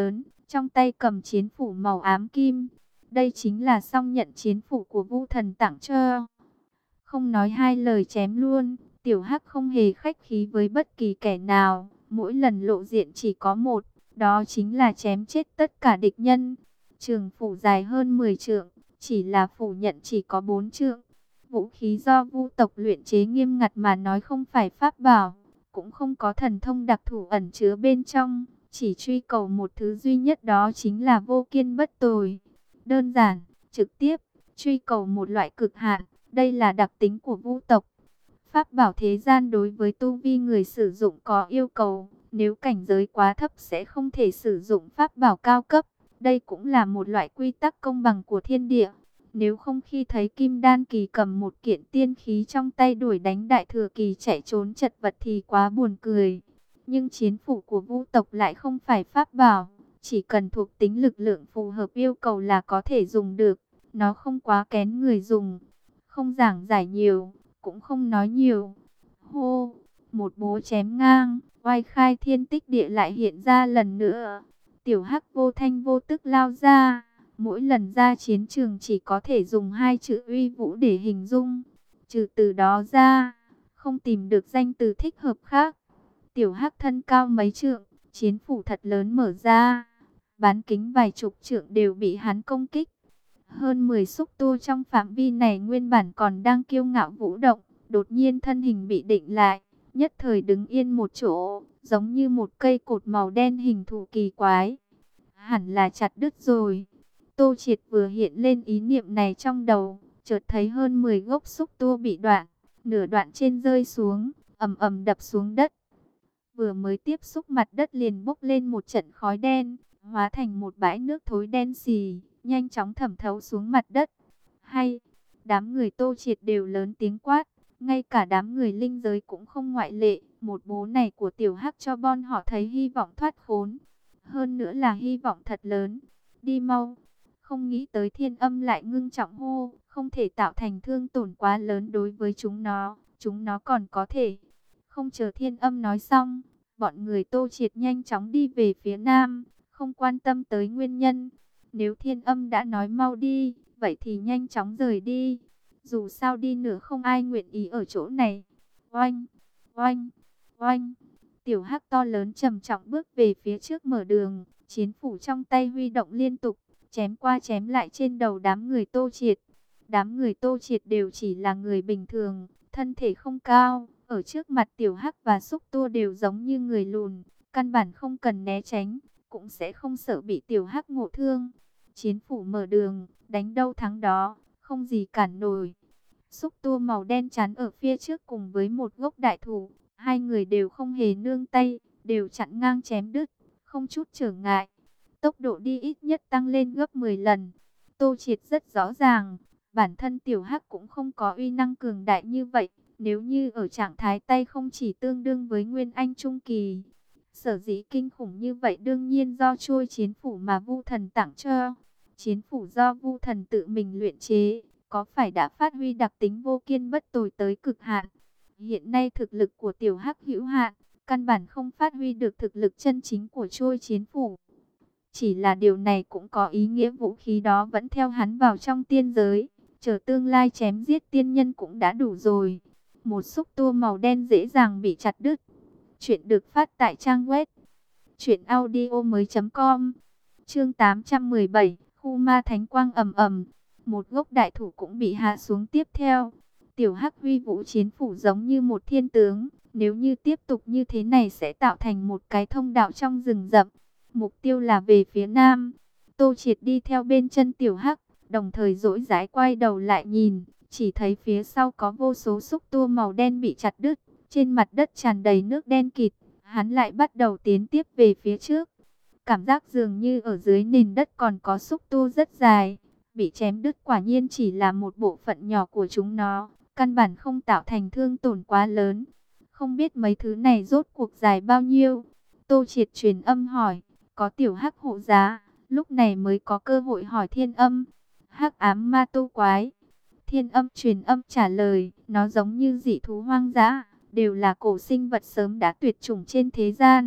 trong tay cầm chiến phủ màu ám kim. Đây chính là song nhận chiến phủ của Vu Thần tặng cho. Không nói hai lời chém luôn, Tiểu Hắc không hề khách khí với bất kỳ kẻ nào, mỗi lần lộ diện chỉ có một, đó chính là chém chết tất cả địch nhân. Trường phủ dài hơn mười trượng, chỉ là phủ nhận chỉ có bốn trượng. Vũ khí do Vu tộc luyện chế nghiêm ngặt mà nói không phải pháp bảo, cũng không có thần thông đặc thù ẩn chứa bên trong, chỉ truy cầu một thứ duy nhất, đó chính là vô kiên bất tồi. Đơn giản, trực tiếp, truy cầu một loại cực hạn, đây là đặc tính của Vu tộc. Pháp bảo thế gian đối với tu vi người sử dụng có yêu cầu, nếu cảnh giới quá thấp sẽ không thể sử dụng pháp bảo cao cấp. Đây cũng là một loại quy tắc công bằng của thiên địa. Nếu không khi thấy Kim Đan Kỳ cầm một kiện tiên khí trong tay đuổi đánh Đại Thừa Kỳ chạy trốn chật vật thì quá buồn cười. Nhưng chiến phủ của Vu tộc lại không phải pháp bảo, chỉ cần thuộc tính lực lượng phù hợp yêu cầu là có thể dùng được. Nó không quá kén người dùng, không giảng giải nhiều, cũng không nói nhiều. Hô, một búa chém ngang, oai khai thiên tích địa lại hiện ra lần nữa. Tiểu Hắc vô thanh vô tức lao ra, mỗi lần ra chiến trường chỉ có thể dùng hai chữ uy vũ để hình dung. Trừ từ đó ra, không tìm được danh từ thích hợp khác. Tiểu Hắc thân cao mấy trượng, chiến phủ thật lớn mở ra, bán kính vài chục trượng đều bị hắn công kích. Hơn mười xúc tu trong phạm vi này nguyên bản còn đang kiêu ngạo vũ động, đột nhiên thân hình bị định lại, nhất thời đứng yên một chỗ, giống như một cây cột màu đen hình thù kỳ quái. Hẳn là chặt đứt rồi. Tô Triệt vừa hiện lên ý niệm này trong đầu, chợt thấy hơn mười gốc xúc tu bị đoạn, nửa đoạn trên rơi xuống, ầm ầm đập xuống đất. Vừa mới tiếp xúc mặt đất liền bốc lên một trận khói đen, hóa thành một bãi nước thối đen xì, nhanh chóng thẩm thấu xuống mặt đất. Hay, đám người Tô Triệt đều lớn tiếng quát, ngay cả đám người linh giới cũng không ngoại lệ. Một bố này của Tiểu Hắc cho bọn họ thấy hy vọng thoát khốn, hơn nữa là hy vọng thật lớn. Đi mau. Không nghĩ tới Thiên Âm lại ngưng trọng hô, không thể tạo thành thương tổn quá lớn đối với chúng nó, chúng nó còn có thể. Không chờ Thiên Âm nói xong, bọn người Tô Triệt nhanh chóng đi về phía nam, không quan tâm tới nguyên nhân. Nếu Thiên Âm đã nói mau đi, vậy thì nhanh chóng rời đi. Dù sao đi nữa không ai nguyện ý ở chỗ này. Oanh, oanh, oanh. Tiểu Hắc to lớn trầm trọng bước về phía trước mở đường, chiến phủ trong tay huy động liên tục, chém qua chém lại trên đầu đám người Tô Triệt. Đám người Tô Triệt đều chỉ là người bình thường, thân thể không cao, ở trước mặt Tiểu Hắc và Xúc Tua đều giống như người lùn, căn bản không cần né tránh, cũng sẽ không sợ bị Tiểu Hắc ngộ thương. Chiến phủ mở đường, đánh đâu thắng đó, không gì cản nổi. Xúc Tua màu đen chắn ở phía trước cùng với một gốc đại thụ, hai người đều không hề nương tay, đều chặn ngang chém đứt, không chút trở ngại. Tốc độ đi ít nhất tăng lên gấp mười lần. Tô Triệt rất rõ ràng, bản thân Tiểu Hắc cũng không có uy năng cường đại như vậy. Nếu như ở trạng thái tay không chỉ tương đương với Nguyên Anh Trung Kỳ. Sở dĩ kinh khủng như vậy đương nhiên do trôi chiến phủ mà Vu Thần tặng cho. Chiến phủ do Vu Thần tự mình luyện chế, có phải đã phát huy đặc tính vô kiên bất tồi tới cực hạn. Hiện nay thực lực của Tiểu Hắc hữu hạn, căn bản không phát huy được thực lực chân chính của trôi chiến phủ. Chỉ là điều này cũng có ý nghĩa vũ khí đó vẫn theo hắn vào trong tiên giới, chờ tương lai chém giết tiên nhân cũng đã đủ rồi. Một xúc tua màu đen dễ dàng bị chặt đứt. Chuyện được phát tại trang web truyện audio mới chấm com. Chương tám trăm mười bảy, khu ma thánh quang ầm ầm, một gốc đại thụ cũng bị hạ xuống tiếp theo. Tiểu Hắc huy vũ chiến phủ giống như một thiên tướng, nếu như tiếp tục như thế này sẽ tạo thành một cái thông đạo trong rừng rậm. Mục tiêu là về phía nam. Tô Triệt đi theo bên chân Tiểu Hắc, đồng thời dỗi dãi quay đầu lại nhìn, chỉ thấy phía sau có vô số xúc tua màu đen bị chặt đứt, trên mặt đất tràn đầy nước đen kịt. Hắn lại bắt đầu tiến tiếp về phía trước. Cảm giác dường như ở dưới nền đất còn có xúc tua rất dài, bị chém đứt quả nhiên chỉ là một bộ phận nhỏ của chúng nó, căn bản không tạo thành thương tổn quá lớn. Không biết mấy thứ này rốt cuộc dài bao nhiêu? Tô Triệt truyền âm hỏi, có Tiểu Hắc hộ giá, lúc này mới có cơ hội hỏi Thiên Âm. Hắc ám ma tu quái. Thiên Âm truyền âm trả lời, nó giống như dị thú hoang dã, đều là cổ sinh vật sớm đã tuyệt chủng trên thế gian.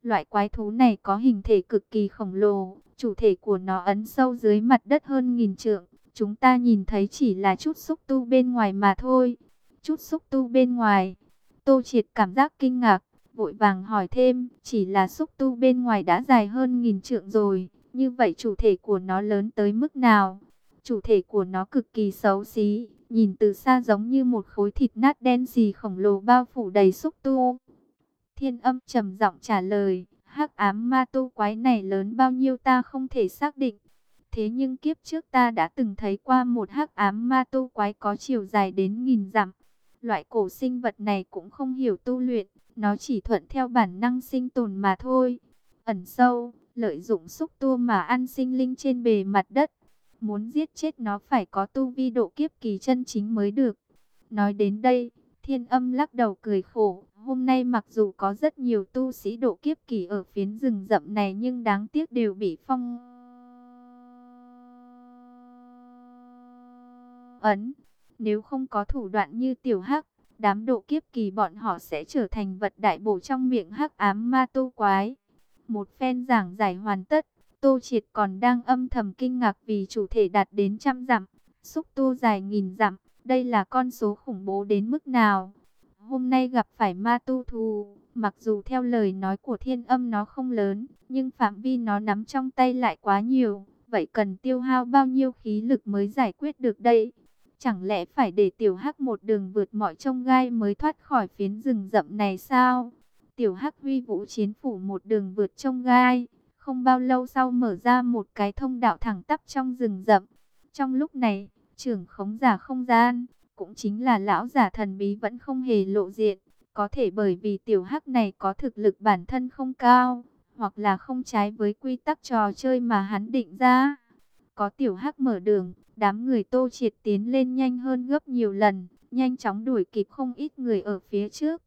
Loại quái thú này có hình thể cực kỳ khổng lồ, chủ thể của nó ẩn sâu dưới mặt đất hơn nghìn trượng. Chúng ta nhìn thấy chỉ là chút xúc tu bên ngoài mà thôi. Chút xúc tu bên ngoài. Tô Triệt cảm giác kinh ngạc, vội vàng hỏi thêm, chỉ là xúc tu bên ngoài đã dài hơn nghìn trượng rồi. Như vậy chủ thể của nó lớn tới mức nào? Chủ thể của nó cực kỳ xấu xí, nhìn từ xa giống như một khối thịt nát đen xì khổng lồ bao phủ đầy xúc tu. Thiên Âm trầm giọng trả lời, hắc ám ma tu quái này lớn bao nhiêu ta không thể xác định. Thế nhưng kiếp trước ta đã từng thấy qua một hắc ám ma tu quái có chiều dài đến nghìn dặm. Loại cổ sinh vật này cũng không hiểu tu luyện, nó chỉ thuận theo bản năng sinh tồn mà thôi. Ẩn sâu, lợi dụng xúc tu mà ăn sinh linh trên bề mặt đất. Muốn giết chết nó phải có tu vi độ kiếp kỳ chân chính mới được. Nói đến đây, Thiên Âm lắc đầu cười khổ. Hôm nay mặc dù có rất nhiều tu sĩ độ kiếp kỳ ở phiến rừng rậm này nhưng đáng tiếc đều bị phong ấn. Nếu không có thủ đoạn như tiểu hắc, đám độ kiếp kỳ bọn họ sẽ trở thành vật đại bổ trong miệng hắc ám ma tu quái. Một phen giảng giải hoàn tất, Tô Triệt còn đang âm thầm kinh ngạc vì chủ thể đạt đến trăm dặm, xúc tu dài nghìn dặm. Đây là con số khủng bố đến mức nào? Hôm nay gặp phải ma tu thù, mặc dù theo lời nói của Thiên Âm nó không lớn, nhưng phạm vi nó nắm trong tay lại quá nhiều. Vậy cần tiêu hao bao nhiêu khí lực mới giải quyết được đây? Chẳng lẽ phải để tiểu hắc một đường vượt mọi chông gai mới thoát khỏi phiến rừng rậm này sao? Tiểu hắc huy vũ chiến phủ một đường vượt chông gai, không bao lâu sau mở ra một cái thông đạo thẳng tắp trong rừng rậm. Trong lúc này, trưởng khống giả không gian, cũng chính là lão giả thần bí vẫn không hề lộ diện. Có thể bởi vì tiểu hắc này có thực lực bản thân không cao, hoặc là không trái với quy tắc trò chơi mà hắn định ra. Có tiểu hắc mở đường, đám người Tô Triệt tiến lên nhanh hơn gấp nhiều lần, nhanh chóng đuổi kịp không ít người ở phía trước.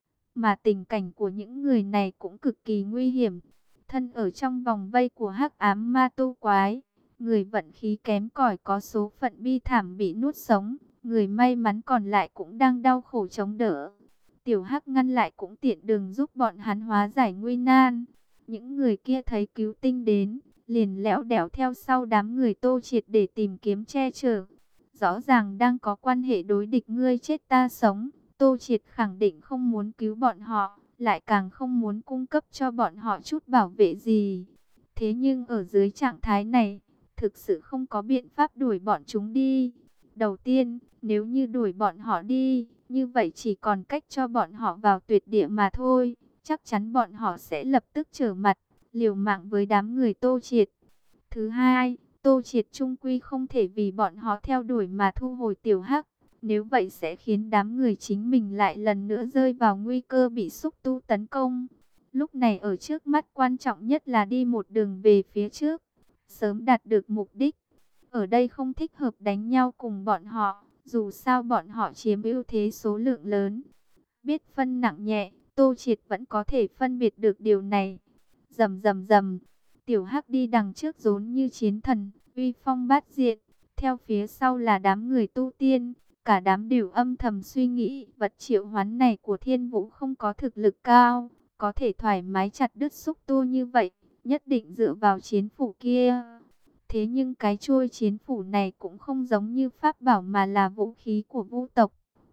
Mà tình cảnh của những người này cũng cực kỳ nguy hiểm. Thân ở trong vòng vây của hắc ám ma tu quái, người vận khí kém cỏi có số phận bi thảm bị nuốt sống, người may mắn còn lại cũng đang đau khổ chống đỡ. Tiểu hắc ngăn lại cũng tiện đường giúp bọn hắn hóa giải nguy nan. Những người kia thấy cứu tinh đến, liền lẽo đẽo theo sau đám người Tô Triệt để tìm kiếm che chở. Rõ ràng đang có quan hệ đối địch ngươi chết ta sống, Tô Triệt khẳng định không muốn cứu bọn họ, lại càng không muốn cung cấp cho bọn họ chút bảo vệ gì. Thế nhưng ở dưới trạng thái này, thực sự không có biện pháp đuổi bọn chúng đi. Đầu tiên, nếu như đuổi bọn họ đi, như vậy chỉ còn cách cho bọn họ vào tuyệt địa mà thôi. Chắc chắn bọn họ sẽ lập tức trở mặt, liều mạng với đám người Tô Triệt. Thứ hai, Tô Triệt trung quy không thể vì bọn họ theo đuổi mà thu hồi tiểu hắc. Nếu vậy sẽ khiến đám người chính mình lại lần nữa rơi vào nguy cơ bị xúc tu tấn công. Lúc này ở trước mắt quan trọng nhất là đi một đường về phía trước, sớm đạt được mục đích. Ở đây không thích hợp đánh nhau cùng bọn họ, dù sao bọn họ chiếm ưu thế số lượng lớn. Biết phân nặng nhẹ, Tô Triệt vẫn có thể phân biệt được điều này. Rầm rầm rầm, tiểu hắc đi đằng trước rốn như chiến thần, uy phong bát diện. Theo phía sau là đám người tu tiên, cả đám đều âm thầm suy nghĩ vật triệu hoán này của Thiên Vũ không có thực lực cao, có thể thoải mái chặt đứt xúc tu như vậy, nhất định dựa vào chiến phủ kia. Thế nhưng cái chuôi chiến phủ này cũng không giống như pháp bảo mà là vũ khí của Vu tộc.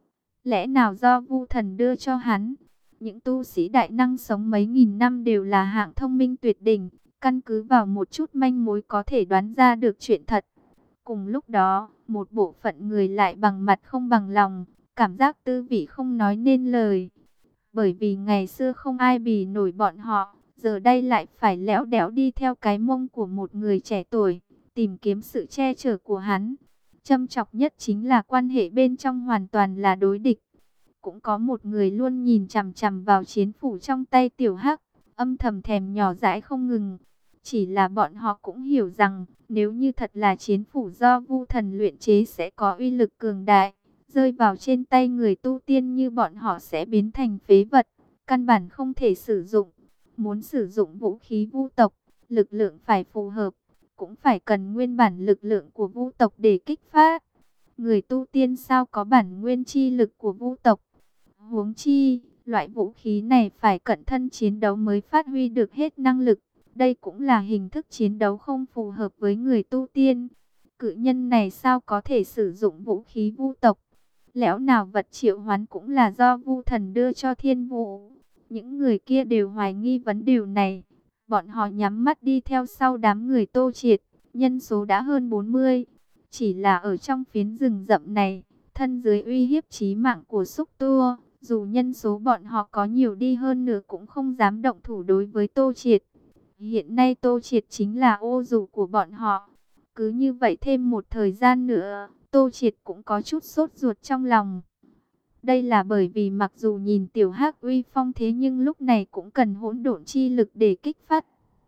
Lẽ nào do Vu thần đưa cho hắn? Những tu sĩ đại năng sống mấy nghìn năm đều là hạng thông minh tuyệt đỉnh, căn cứ vào một chút manh mối có thể đoán ra được chuyện thật. Cùng lúc đó, một bộ phận người lại bằng mặt không bằng lòng, cảm giác tư vị không nói nên lời. Bởi vì ngày xưa không ai bì nổi bọn họ, giờ đây lại phải lẽo đẽo đi theo cái mông của một người trẻ tuổi, tìm kiếm sự che chở của hắn. Châm chọc nhất chính là quan hệ bên trong hoàn toàn là đối địch. Cũng có một người luôn nhìn chằm chằm vào chiến phủ trong tay tiểu hắc, âm thầm thèm nhỏ dãi không ngừng. Chỉ là bọn họ cũng hiểu rằng, nếu như thật là chiến phủ do Vu thần luyện chế sẽ có uy lực cường đại, rơi vào trên tay người tu tiên như bọn họ sẽ biến thành phế vật, căn bản không thể sử dụng. Muốn sử dụng vũ khí Vu tộc, lực lượng phải phù hợp, cũng phải cần nguyên bản lực lượng của Vu tộc để kích phát. Người tu tiên sao có bản nguyên chi lực của Vu tộc? Huống chi, Loại vũ khí này phải cận thân chiến đấu mới phát huy được hết năng lực. Đây cũng là hình thức chiến đấu không phù hợp với người tu tiên. Cự nhân này sao có thể sử dụng vũ khí vu tộc? Lẽ nào vật triệu hoán cũng là do vu thần đưa cho thiên vũ? Những người kia đều hoài nghi vấn điều này. Bọn họ nhắm mắt đi theo sau đám người Tô Triệt. Nhân số đã hơn bốn mươi. Chỉ là ở trong phiến rừng rậm này, thân dưới uy hiếp chí mạng của xúc tua, dù nhân số bọn họ có nhiều đi hơn nữa cũng không dám động thủ đối với Tô Triệt. Hiện nay Tô Triệt chính là ô dù của bọn họ. Cứ như vậy thêm một thời gian nữa, Tô Triệt cũng có chút sốt ruột trong lòng. Đây là bởi vì mặc dù nhìn tiểu hắc uy phong thế nhưng lúc này cũng cần hỗn độn chi lực để kích phát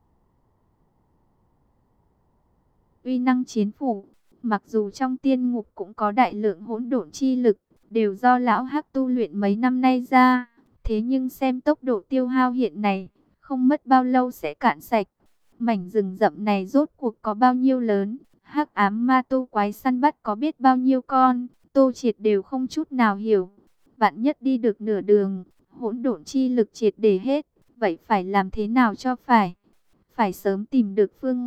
uy năng chiến phủ. Mặc dù trong tiên ngục cũng có đại lượng hỗn độn chi lực, đều do lão hắc tu luyện mấy năm nay ra. Thế nhưng xem tốc độ tiêu hao hiện này, không mất bao lâu sẽ cạn sạch. Mảnh rừng rậm này rốt cuộc có bao nhiêu lớn, hắc ám ma tu quái săn bắt có biết bao nhiêu con, Tô Triệt đều không chút nào hiểu. Vạn nhất đi được nửa đường, hỗn độn chi lực triệt để hết, vậy phải làm thế nào cho phải? Phải sớm tìm được phương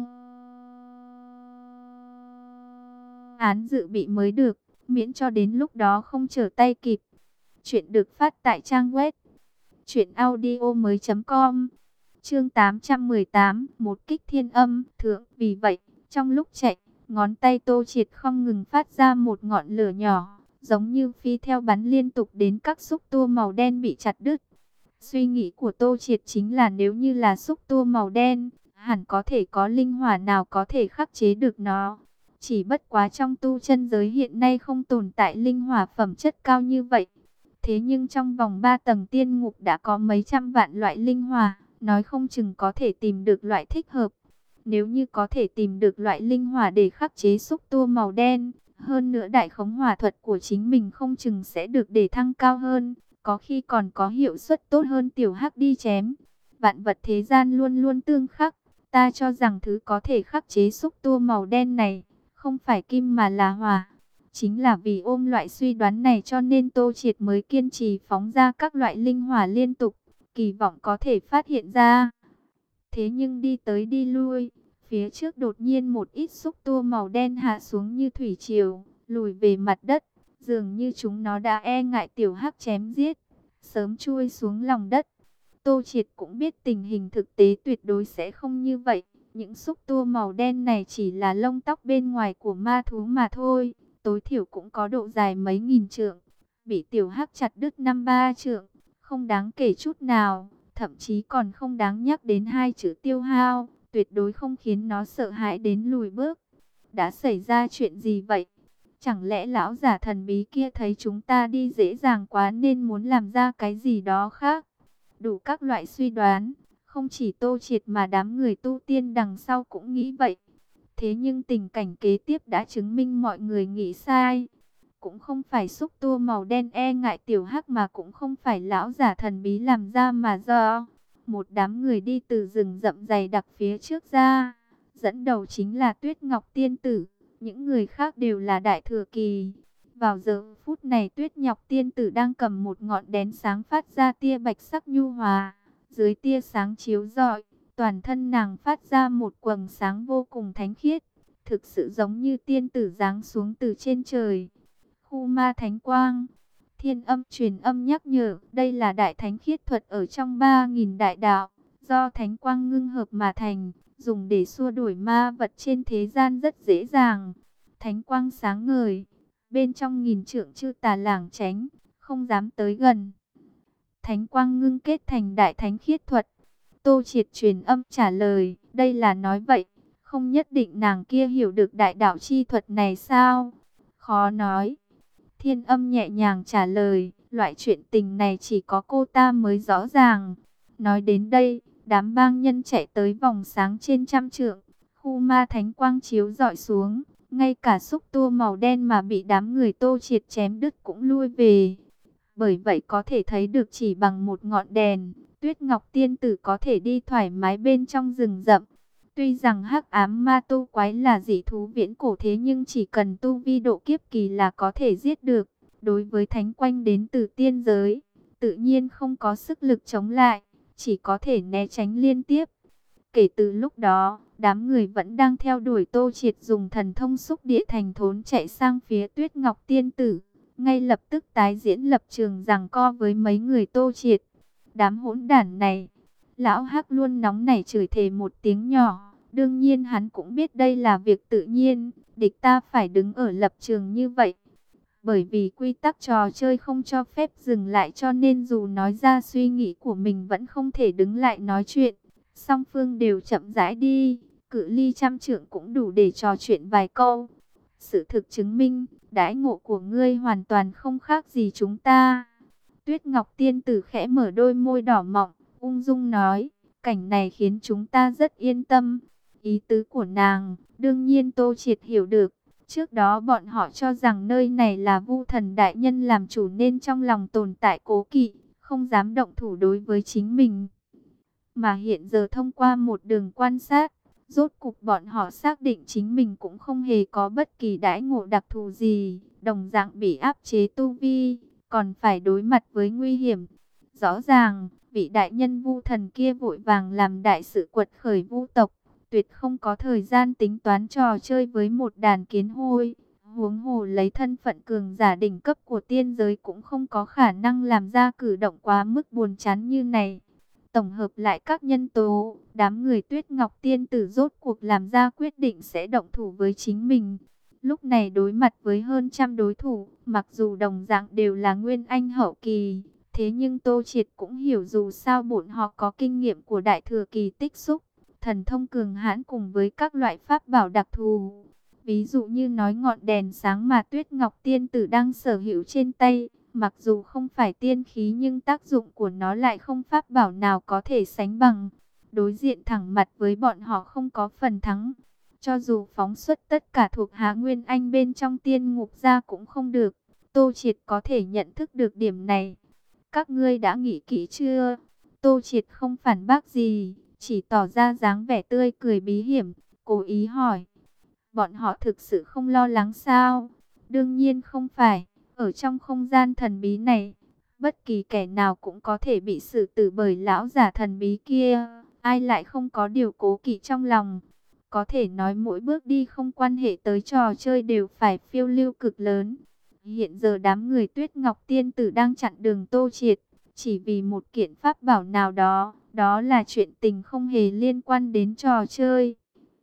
án dự bị mới được, miễn cho đến lúc đó không trở tay kịp. Chuyện được phát tại trang web truyện audio mới chấm com. Chương tám trăm mười tám, một kích thiên âm thượng. Vì vậy, trong lúc chạy, ngón tay Tô Triệt không ngừng phát ra một ngọn lửa nhỏ, giống như phi theo bắn liên tục đến các xúc tua màu đen bị chặt đứt. Suy nghĩ của Tô Triệt chính là nếu như là xúc tua màu đen, hẳn có thể có linh hỏa nào có thể khắc chế được nó. Chỉ bất quá trong tu chân giới hiện nay không tồn tại linh hỏa phẩm chất cao như vậy. Thế nhưng trong vòng ba tầng tiên ngục đã có mấy trăm vạn loại linh hỏa, nói không chừng có thể tìm được loại thích hợp. Nếu như có thể tìm được loại linh hỏa để khắc chế xúc tua màu đen, hơn nữa đại khống hỏa thuật của chính mình không chừng sẽ được để thăng cao hơn, có khi còn có hiệu suất tốt hơn tiểu hắc đi chém. Vạn vật thế gian luôn luôn tương khắc, ta cho rằng thứ có thể khắc chế xúc tua màu đen này, không phải kim mà là hỏa. Chính là vì ôm loại suy đoán này cho nên Tô Triệt mới kiên trì phóng ra các loại linh hỏa liên tục, kỳ vọng có thể phát hiện ra. Thế nhưng đi tới đi lui, phía trước đột nhiên một ít xúc tua màu đen hạ xuống như thủy triều, lùi về mặt đất, dường như chúng nó đã e ngại tiểu hắc chém giết, sớm chui xuống lòng đất. Tô Triệt cũng biết tình hình thực tế tuyệt đối sẽ không như vậy, những xúc tua màu đen này chỉ là lông tóc bên ngoài của ma thú mà thôi, tối thiểu cũng có độ dài mấy nghìn trượng, bị tiểu hắc chặt đứt năm ba trượng, không đáng kể chút nào. Thậm chí còn không đáng nhắc đến hai chữ tiêu hao, tuyệt đối không khiến nó sợ hãi đến lùi bước. Đã xảy ra chuyện gì vậy? Chẳng lẽ lão giả thần bí kia thấy chúng ta đi dễ dàng quá nên muốn làm ra cái gì đó khác? Đủ các loại suy đoán, không chỉ Tô Triệt mà đám người tu tiên đằng sau cũng nghĩ vậy. Thế nhưng tình cảnh kế tiếp đã chứng minh mọi người nghĩ sai. Cũng không phải xúc tua màu đen e ngại tiểu hắc mà cũng không phải lão giả thần bí làm ra mà do một đám người đi từ rừng rậm dày đặc phía trước ra. Dẫn đầu chính là Tuyết Ngọc Tiên Tử, những người khác đều là đại thừa kỳ. Vào giờ phút này Tuyết Ngọc Tiên Tử đang cầm một ngọn đèn sáng phát ra tia bạch sắc nhu hòa. Dưới tia sáng chiếu rọi, toàn thân nàng phát ra một quầng sáng vô cùng thánh khiết, thực sự giống như tiên tử giáng xuống từ trên trời. Khu ma thánh quang, thiên âm truyền âm nhắc nhở, đây là đại thánh khiết thuật ở trong ba nghìn đại đạo, do thánh quang ngưng hợp mà thành, dùng để xua đuổi ma vật trên thế gian rất dễ dàng. Thánh quang sáng ngời, bên trong nghìn trượng chư tà lảng tránh, không dám tới gần. Thánh quang ngưng kết thành đại thánh khiết thuật. Tô Triệt truyền âm trả lời, đây là nói vậy, không nhất định nàng kia hiểu được đại đạo chi thuật này sao? Khó nói. Thiên âm nhẹ nhàng trả lời, loại chuyện tình này chỉ có cô ta mới rõ ràng. Nói đến đây, đám bang nhân chạy tới vòng sáng trên trăm trượng, khu ma thánh quang chiếu rọi xuống, ngay cả xúc tua màu đen mà bị đám người Tô Triệt chém đứt cũng lui về. Bởi vậy có thể thấy được chỉ bằng một ngọn đèn, Tuyết Ngọc Tiên Tử có thể đi thoải mái bên trong rừng rậm. Tuy rằng hắc ám ma tu quái là dị thú viễn cổ thế nhưng chỉ cần tu vi độ kiếp kỳ là có thể giết được. Đối với thánh quanh đến từ tiên giới, tự nhiên không có sức lực chống lại, chỉ có thể né tránh liên tiếp. Kể từ lúc đó, đám người vẫn đang theo đuổi Tô Triệt dùng thần thông xúc địa thành thốn chạy sang phía Tuyết Ngọc Tiên Tử, ngay lập tức tái diễn lập trường giằng co với mấy người Tô Triệt. Đám hỗn đản này, lão Hắc luôn nóng nảy chửi thề một tiếng nhỏ, đương nhiên hắn cũng biết đây là việc tự nhiên, địch ta phải đứng ở lập trường như vậy. Bởi vì quy tắc trò chơi không cho phép dừng lại cho nên dù nói ra suy nghĩ của mình vẫn không thể đứng lại nói chuyện. Song phương đều chậm rãi đi, cự ly trăm trượng cũng đủ để trò chuyện vài câu. Sự thực chứng minh, đãi ngộ của ngươi hoàn toàn không khác gì chúng ta. Tuyết Ngọc Tiên Tử khẽ mở đôi môi đỏ mọng, ung dung nói, cảnh này khiến chúng ta rất yên tâm. Ý tứ của nàng, đương nhiên Tô Triệt hiểu được. Trước đó bọn họ cho rằng nơi này là Vu Thần đại nhân làm chủ nên trong lòng tồn tại cố kỵ, không dám động thủ đối với chính mình. Mà hiện giờ thông qua một đường quan sát, rốt cục bọn họ xác định chính mình cũng không hề có bất kỳ đãi ngộ đặc thù gì, đồng dạng bị áp chế tu vi, còn phải đối mặt với nguy hiểm. Rõ ràng, vị đại nhân Vu Thần kia vội vàng làm đại sự quật khởi Vu tộc, tuyệt không có thời gian tính toán trò chơi với một đàn kiến hôi. Huống hồ lấy thân phận cường giả đỉnh cấp của tiên giới cũng không có khả năng làm ra cử động quá mức buồn chán như này. Tổng hợp lại các nhân tố, đám người Tuyết Ngọc Tiên Tử rốt cuộc làm ra quyết định sẽ động thủ với chính mình. Lúc này đối mặt với hơn trăm đối thủ, mặc dù đồng dạng đều là nguyên anh hậu kỳ, thế nhưng Tô Triệt cũng hiểu dù sao bọn họ có kinh nghiệm của đại thừa kỳ tích xúc, thần thông cường hãn cùng với các loại pháp bảo đặc thù. Ví dụ như nói ngọn đèn sáng mà Tuyết Ngọc Tiên Tử đang sở hữu trên tay, mặc dù không phải tiên khí nhưng tác dụng của nó lại không pháp bảo nào có thể sánh bằng. Đối diện thẳng mặt với bọn họ không có phần thắng. Cho dù phóng xuất tất cả thuộc hạ Nguyên Anh bên trong tiên ngục ra cũng không được. Tô Triệt có thể nhận thức được điểm này. Các ngươi đã nghĩ kỹ chưa? Tô Triệt không phản bác gì, chỉ tỏ ra dáng vẻ tươi cười bí hiểm, cố ý hỏi. Bọn họ thực sự không lo lắng sao? Đương nhiên không phải. Ở trong không gian thần bí này, bất kỳ kẻ nào cũng có thể bị xử tử bởi lão giả thần bí kia. Ai lại không có điều cố kỵ trong lòng? Có thể nói mỗi bước đi không quan hệ tới trò chơi đều phải phiêu lưu cực lớn. Hiện giờ đám người Tuyết Ngọc Tiên Tử đang chặn đường Tô Triệt, chỉ vì một kiện pháp bảo nào đó, đó là chuyện tình không hề liên quan đến trò chơi.